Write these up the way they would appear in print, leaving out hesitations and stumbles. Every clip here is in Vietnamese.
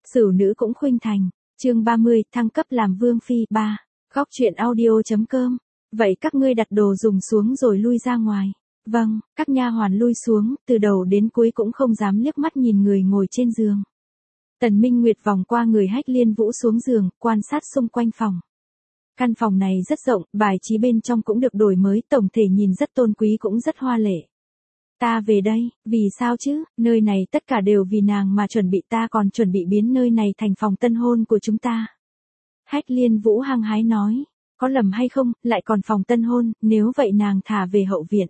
Sửu nữ cũng khuynh thành. Chương 30, thăng cấp làm vương phi 3. Góc truyện audio.com. Vậy các ngươi đặt đồ dùng xuống rồi lui ra ngoài. Vâng, các nha hoàn lui xuống, từ đầu đến cuối cũng không dám liếc mắt nhìn người ngồi trên giường. Tần Minh Nguyệt vòng qua người Hách Liên Vũ xuống giường, quan sát xung quanh phòng. Căn phòng này rất rộng, bài trí bên trong cũng được đổi mới, tổng thể nhìn rất tôn quý cũng rất hoa lệ. Ta về đây, vì sao chứ, nơi này tất cả đều vì nàng mà chuẩn bị, ta còn chuẩn bị biến nơi này thành phòng tân hôn của chúng ta. Hách Liên Vũ hăng hái nói, có lầm hay không, lại còn phòng tân hôn, nếu vậy nàng thả về hậu viện.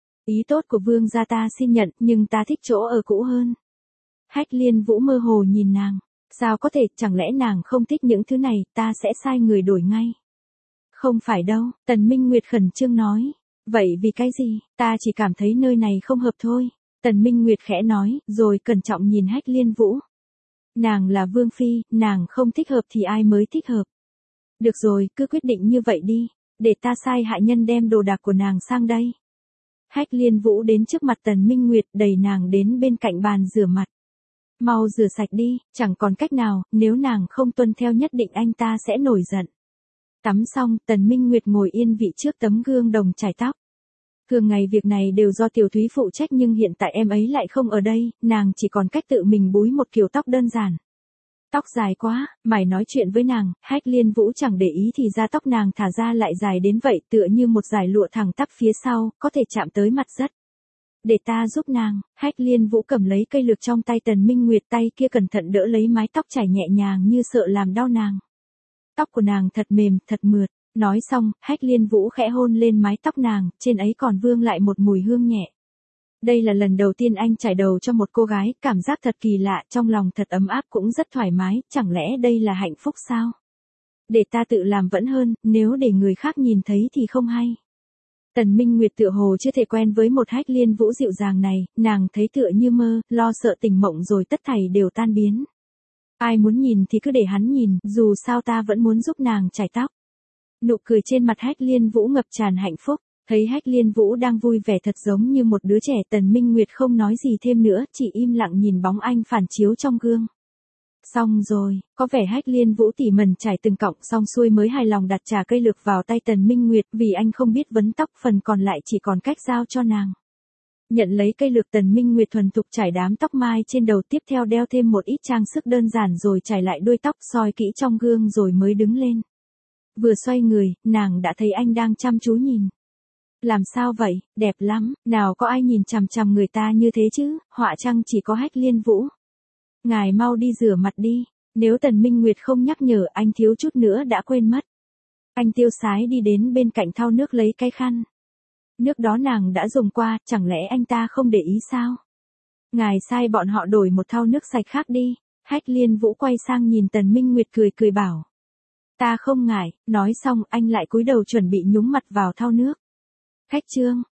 Ý tốt của vương gia ta xin nhận, nhưng ta thích chỗ ở cũ hơn. Hách Liên Vũ mơ hồ nhìn nàng, sao có thể, chẳng lẽ nàng không thích những thứ này, ta sẽ sai người đổi ngay. Không phải đâu, Tần Minh Nguyệt khẩn trương nói. Vậy vì cái gì, ta chỉ cảm thấy nơi này không hợp thôi. Tần Minh Nguyệt khẽ nói, rồi cẩn trọng nhìn Hách Liên Vũ. Nàng là vương phi, nàng không thích hợp thì ai mới thích hợp. Được rồi, cứ quyết định như vậy đi, để ta sai hạ nhân đem đồ đạc của nàng sang đây. Hách Liên Vũ đến trước mặt Tần Minh Nguyệt, đẩy nàng đến bên cạnh bàn rửa mặt. Mau rửa sạch đi, chẳng còn cách nào, nếu nàng không tuân theo nhất định anh ta sẽ nổi giận. Tắm xong, Tần Minh Nguyệt ngồi yên vị trước tấm gương đồng chải tóc. Thường ngày việc này đều do Tiểu Thúy phụ trách, nhưng hiện tại em ấy lại không ở đây, nàng chỉ còn cách tự mình búi một kiểu tóc đơn giản. Tóc dài quá, mải nói chuyện với nàng, Hách Liên Vũ chẳng để ý thì ra tóc nàng thả ra lại dài đến vậy, tựa như một dải lụa thẳng tắp phía sau, có thể chạm tới mặt đất. Để ta giúp nàng. Hách Liên Vũ cầm lấy cây lược trong tay Tần Minh Nguyệt, tay kia cẩn thận đỡ lấy mái tóc chảy nhẹ nhàng như sợ làm đau nàng. Tóc của nàng thật mềm, thật mượt. Nói xong, Hách Liên Vũ khẽ hôn lên mái tóc nàng, trên ấy còn vương lại một mùi hương nhẹ. Đây là lần đầu tiên anh chải đầu cho một cô gái, cảm giác thật kỳ lạ, trong lòng thật ấm áp cũng rất thoải mái, chẳng lẽ đây là hạnh phúc sao? Để ta tự làm vẫn hơn, nếu để người khác nhìn thấy thì không hay. Tần Minh Nguyệt tựa hồ chưa thể quen với một Hách Liên Vũ dịu dàng này, nàng thấy tựa như mơ, lo sợ tỉnh mộng rồi tất thảy đều tan biến. Ai muốn nhìn thì cứ để hắn nhìn, dù sao ta vẫn muốn giúp nàng chải tóc. Nụ cười trên mặt Hách Liên Vũ ngập tràn hạnh phúc, thấy Hách Liên Vũ đang vui vẻ thật giống như một đứa trẻ, Tần Minh Nguyệt không nói gì thêm nữa, chỉ im lặng nhìn bóng anh phản chiếu trong gương. Xong rồi, có vẻ Hách Liên Vũ tỉ mẩn trải từng cọng xong xuôi mới hài lòng đặt trà cây lược vào tay Tần Minh Nguyệt, vì anh không biết vấn tóc, phần còn lại chỉ còn cách giao cho nàng. Nhận lấy cây lược, Tần Minh Nguyệt thuần thục trải đám tóc mai trên đầu, tiếp theo đeo thêm một ít trang sức đơn giản rồi trải lại đuôi tóc, soi kỹ trong gương rồi mới đứng lên. Vừa xoay người, nàng đã thấy anh đang chăm chú nhìn. Làm sao vậy, đẹp lắm, nào có ai nhìn chằm chằm người ta như thế chứ, họa chăng chỉ có Hách Liên Vũ. Ngài mau đi rửa mặt đi, nếu Tần Minh Nguyệt không nhắc nhở anh thiếu chút nữa đã quên mất. Anh tiêu sái đi đến bên cạnh thau nước lấy cái khăn. Nước đó nàng đã dùng qua, chẳng lẽ anh ta không để ý sao? Ngài sai bọn họ đổi một thau nước sạch khác đi. Hách Liên Vũ quay sang nhìn Tần Minh Nguyệt cười cười bảo. Ta không ngại, nói xong anh lại cúi đầu chuẩn bị nhúng mặt vào thau nước. Khách trương,